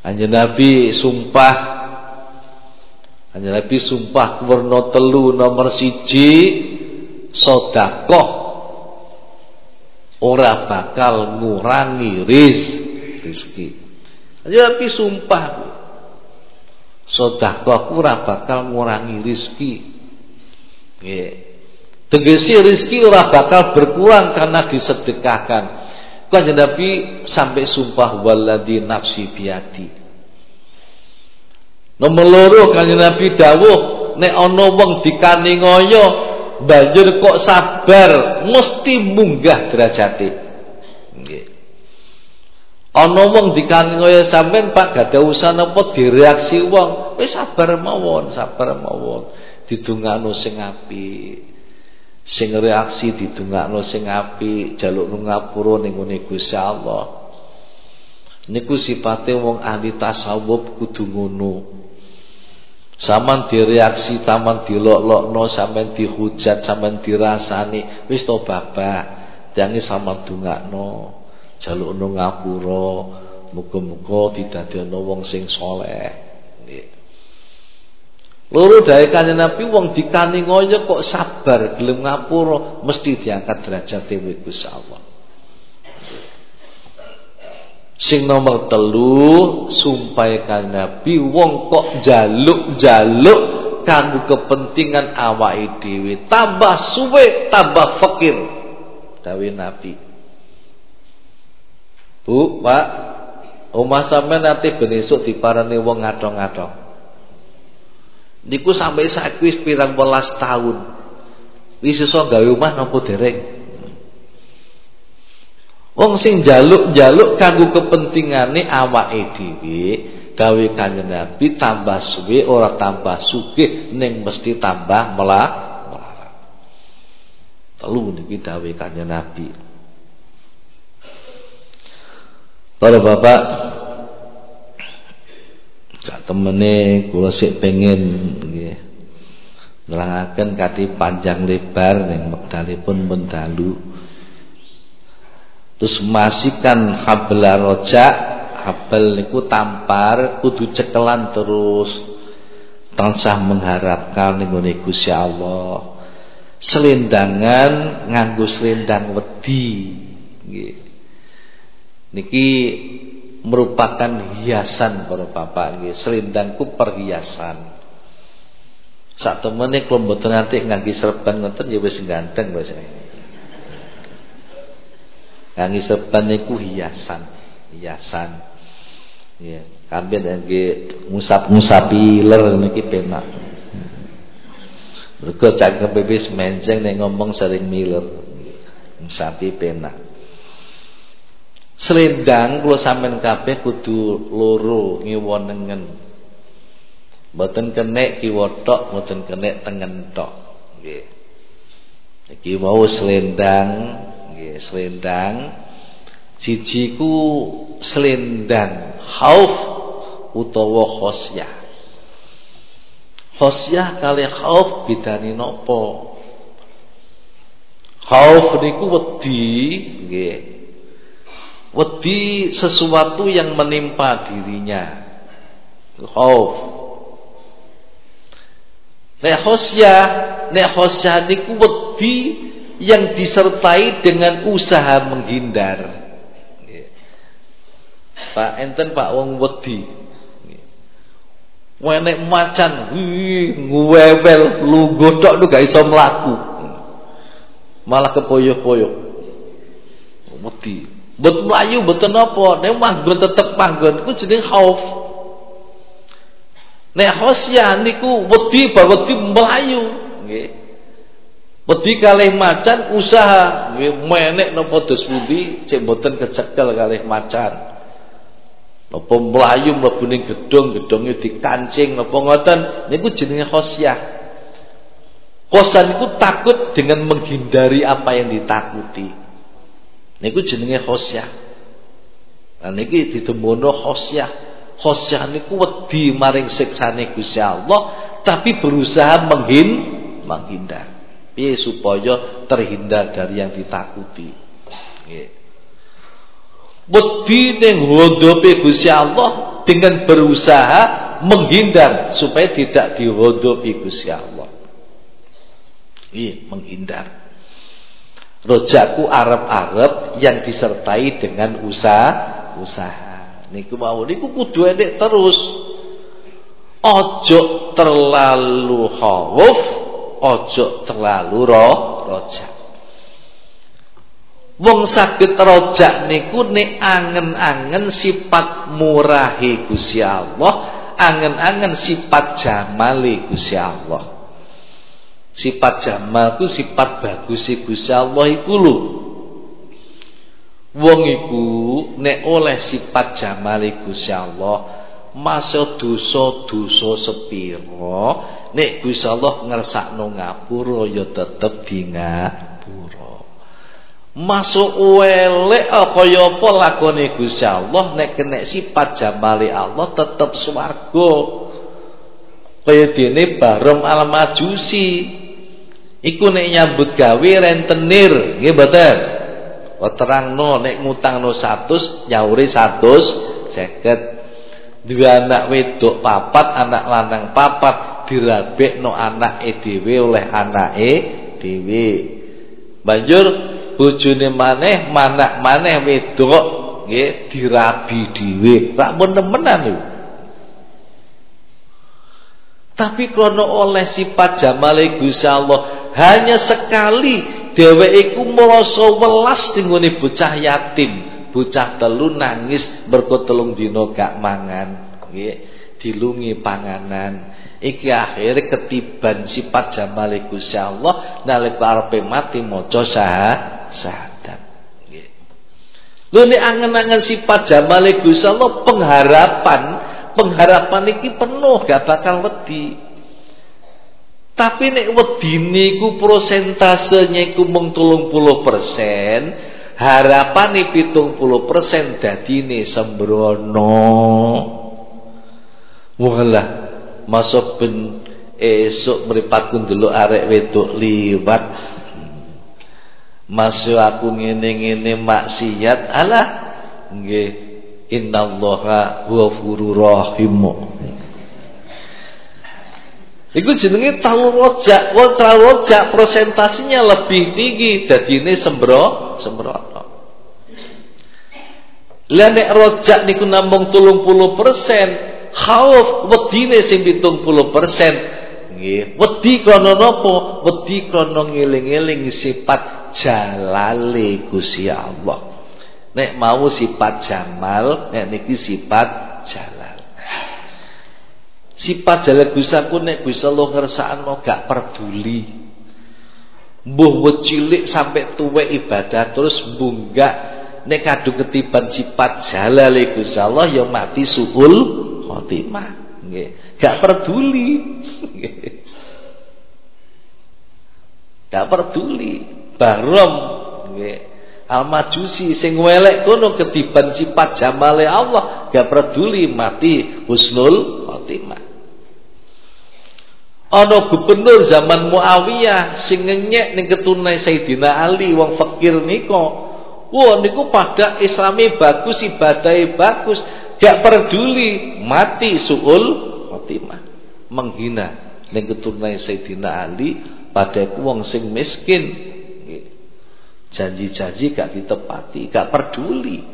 Kanjeng Nabi sumpah, Kanjeng Nabi sumpah werna telu, nomor 1 sedekah ora bakal ngurangi rezeki. Kanjeng Nabi sumpah sedekah ora bakal ngurangi rezeki. Nggih. Tegese rezeki ora bakal berkurang karena disedekahkan. Kanjeng Nabi sampai sumpah waladzi nafsi biadi. Nomor 2 Kanjeng Nabi dawuh nek ana wong dikaningoyo banjur kok sabar mesti munggah derajate. Nggih. Ana wong dikaningoyo sampean Pak gak ada usaha napa direaksi wong, wis sabar mawon, didongakno sing apik. Sing reaksi didongakno sing apik, jaluk ngapura ning ngene Gusti Allah. Niku sifate wong ahli tasawuf kudu ngono. Saman direaksi, taman dilok-lokno, sampean dihujat, sampean dirasani, wis to babah. Jange sampean dongakno, jalukno ngapura, muga-muga didadekno wong sing saleh. Nggih. Loro dari Kanjeng Nabi wong dikaningoyo kok sabar gelem ngapura mesti diangkat derajate Gusti Allah. Sing nomor 3 sumpah Kanjeng Nabi wong kok jaluk-jaluk kanggo kepentingan awake dhewe tambah suwe tambah fakir. Dawuh Nabi. Bu, Pak, omah sampean nate ben esuk diparani wong ngadong-ngadong. Niku sampai saiki wis pirang welas tahun. Wis iso gawe omah napa dereng? Wong sing njaluk-njaluk kanggo kepentingane awake dhewe, gawe Kanjeng Nabi tambah suwe ora tambah sugih ning mesti tambah melarat. Telu niki dawuh Kanjeng Nabi. Para bapak, sak temene kula sik pengen nggih nerangaken kanthi panjang lebar ning wektalipun pun dalu. Terus masikan habla roja, habal niku tampar kudu cekelan terus tansah mengharapkan ning ngene Gusti Allah. Selendangan nganggo selendang wedi nggih. Niki merupakan hiasan para bapak nggih. Selendangku perhiasan. Sak temene kula mboten nate ngangge serban ngoten ya wis ganteng wis. Ngangge serban niku hiasan. Nggih, kamben ngangge ngusap-ngusapi iler niki penak. Mergo cangkem wis menjeng nek ngomong sering miler. Ngusapi penak. Selendang kula sampean kabeh kudu loro ngiwonengen. Mboten kenek kiwa tok, mboten kenek tengen tok. Nggih. Iki mau selendang, nggih, selendang. Siji ku selendang khauf utawa khosyah. Khosyah kalih khauf bedane napa? Khauf niku wedi, nggih. Wedi sesuatu yang menimpa dirinya. Khauf. Nek khosyah niku wedi yang disertai dengan usaha menghindar. Pak enten Pak wong wedi. Wenek macan nguwewel lungguh tok lu gak iso mlaku. Malah kepoyok-poyok. Wedi. Mboten mlayu mboten napa, nek manggon tetep manggon iku jeneng khauf. Nek khosyah niku wedi bar wedi mlayu, nggih. Wedi kalih macan usaha, nggih menek napa dos pundi cek mboten kecekel kalih macan. Napa mlayu mlebu ning gedung, gedunge dikancing napa ngoten, niku jenenge khosyah. Khosyah niku takut dengan menghindari apa yang ditakuti. Niku jenenge khosyah. Nah niki ditemono khosyah. Khosyah niku wedi maring siksane Gusti Allah tapi berusaha menghindar. Piye supaya terhindar dari yang ditakuti. Nggih. Wedi ning hondope Gusti Allah dengan berusaha menghindar supaya tidak dihodhofi Gusti Allah. Iya, menghindar. Rojaku arep-arep yang disertai dengan usaha. Niku mau niku kudu enek terus. Ojo terlalu khauf, ojo terlalu rojak. Wong saged rojak niku nek angen-angen sifat murahi Gusti Allah, angen-angen sifat jamali Gusti Allah. Sifat jamal ku sifat bagus Gusti Allah iku lho. Wong iku nek oleh sifat jamali Gusti Allah, masa dosa-dosa sepiro nek Gusti Allah ngersakno ngapura ya tetep di ngapura. Masuk elek kaya apa lakone Gusti Allah nek kena sifat jamali Allah tetep swarga. Kaya dene Bahram Al-Majusi iku nek nyambut gawe rentenir nggih mboten. Terangno nek ngutangno 100 nyauri 150. Dua anak wedok 4, anak lanang 4 dirabekno anake dhewe oleh anake dhewe. Banjur bojone maneh manak maneh wedok nggih dirabi dhewe. Rak menemenan lho. Tapi krana oleh sifat jamale Gusti Allah hanya sekali dheweke iku merasa welas tinggone bocah yatim, bocah telu nangis mergo 3 dina gak mangan, nggih, dilungi panganan. Iki akhire ketiban sifat jamale Gusti Allah nalika arepe mati maca syahadat. Nggih. Lho nek angen-angen sifat jamale Gusti Allah pengharapan iki penuh gak bakal wedi. Tapi nek wedine iku prosentasenya iku mung 30%, harapane 70% dadine sembrono. Walah, masuk ben esuk mripatku ndelok arek wedok liwat. Masuk aku ngene-ngene maksiat, alah nggih innallaha ghafurur rahim. Iku jenenge terlalu rojak. Wong terlalu rojak presentasinya lebih tinggi dadine sembrono. Lah nek rojak niku namung 30%, khauf wedine sing 70%. Nggih, wedi krana napa? Wedi krana ngeling-eling sifat jalale Gusti Allah. Nek mau sifat jamal, nek niki sifat jalal. Sifat jalal Gusti aku nek Gusti Allah ngersakno gak peduli. Mbuh cilik sampai tuwek ibadah terus bunggak nek kadung ketiban sifat jalal Gusti Allah ya mati suul khotimah. Nggih, gak peduli. Gak peduli. Bahram nggih. Al-Majusi sing welek kono ketiban sifat jamale Allah gak peduli mati husnul khotimah. Ana gubernur zaman Muawiyah sing ngenyek ning keturunan Sayyidina Ali wong fakir nika. Wah niku pada Islami bagus, ibadahe bagus, gak peduli mati suul khotimah. Menghina ning keturunan Sayyidina Ali pada wong sing miskin. Janji-janji gak ditepati, gak peduli.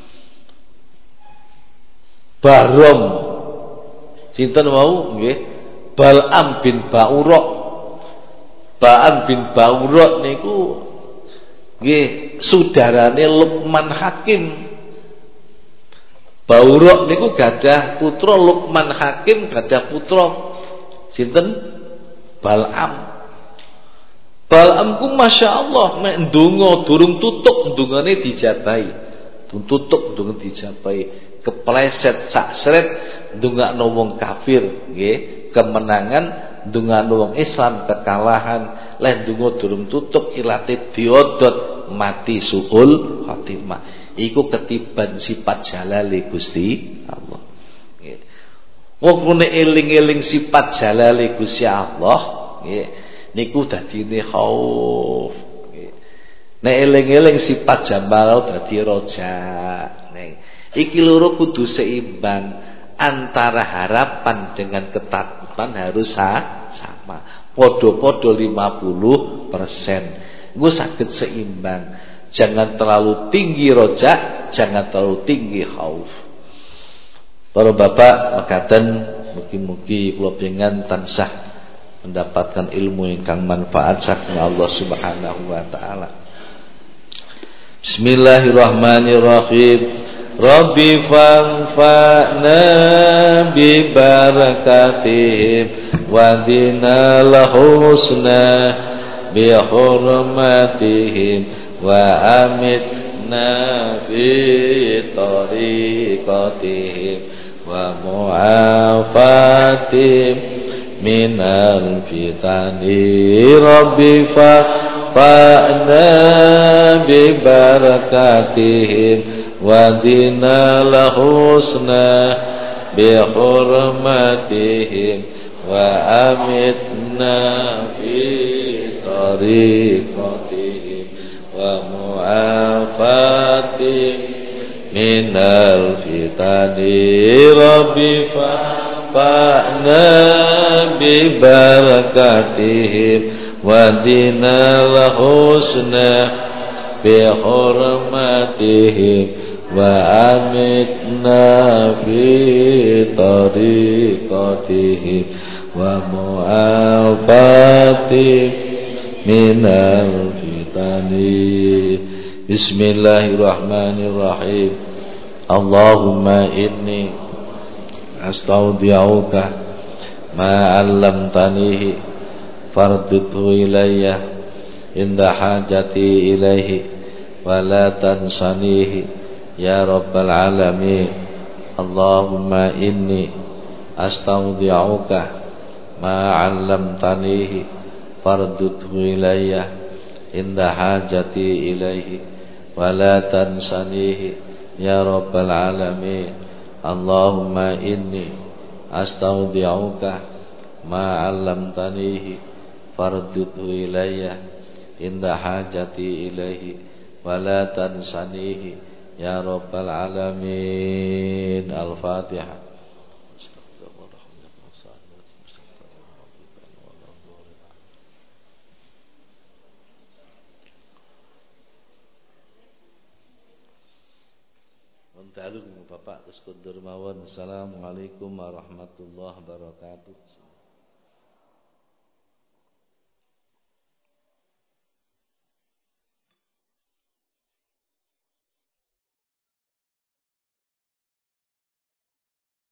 Bahram sinten wau nggih? Bal'am bin Ba'urok. Bal'am bin Ba'urok niku nggih saudarane Luqman Hakim. Ba'urok niku gadah putra Luqman Hakim, gadah putra sinten? Bal'am. Bal'am ku Masya Allah nek ndonga durung tutup ndongane dijabahi. Durung tutup ndonga dijabahi. Kepleset sak sret ndongakno wong kafir nggih. Kemenangan ndongakno wong Islam kekalahan leh ndonga durung tutup ilate diodot mati suul khotimah. Iku ketiban sifat jalale Gusti Allah. Nggih. Wong nek eling-eling sifat jalale Gusti Allah nggih niku dadine khauf. Nek eling-eling sifat jamal dadi rojak. Nek iki loro kudu seimbang. antara harapan dengan ketakutan harus sama. Podo-podo 50%. Gue sakit seimbang. Jangan terlalu tinggi rojak, jangan terlalu tinggi khauf. Para bapak mekaten mugi-mugi kula panjenengan tansah mendapatkan ilmu ingkang manfaat saking Allah Subhanahu wa taala. Bismillahirrahmanirrahim. Rabbi fanfa'na bi barakatihim wa dinal husna bi hurmatihim wa amitna fi tariqatihim wa mu'afatihim minal fitani. Rabbi fa'na bi barakatihim wa dinal husna bi hurmatihim wa amitna fi tariqatihim wa mu'afatihim minal fitani. Rabbi fa'na bi barakatihim wa dinal husna bi hurmatihim wa amitna fi tariqatihim wa mu'afatihim minal fitani. Bismillahirrahmanirrahim. Allahumma inni astaudi'uka ma 'allamtanihi fardidhu ilayya inda hajati ilaihi wa la tansanihi ya rabbal alamin. Allahumma inni astaudi'uka ma 'allamtanihi fardidhu ilayya inda hajati ilaihi wa la tansanihi ya rabbal alamin. Allahumma inni astaudi'uka ma 'allamtanihi fardidhu ilayya inda hajati ilaihi wa la tansanihi ya rabbal alamin. Al-Fatihah. Bapak terus kundur mawon. Assalamualaikum warahmatullahi wabarakatuh.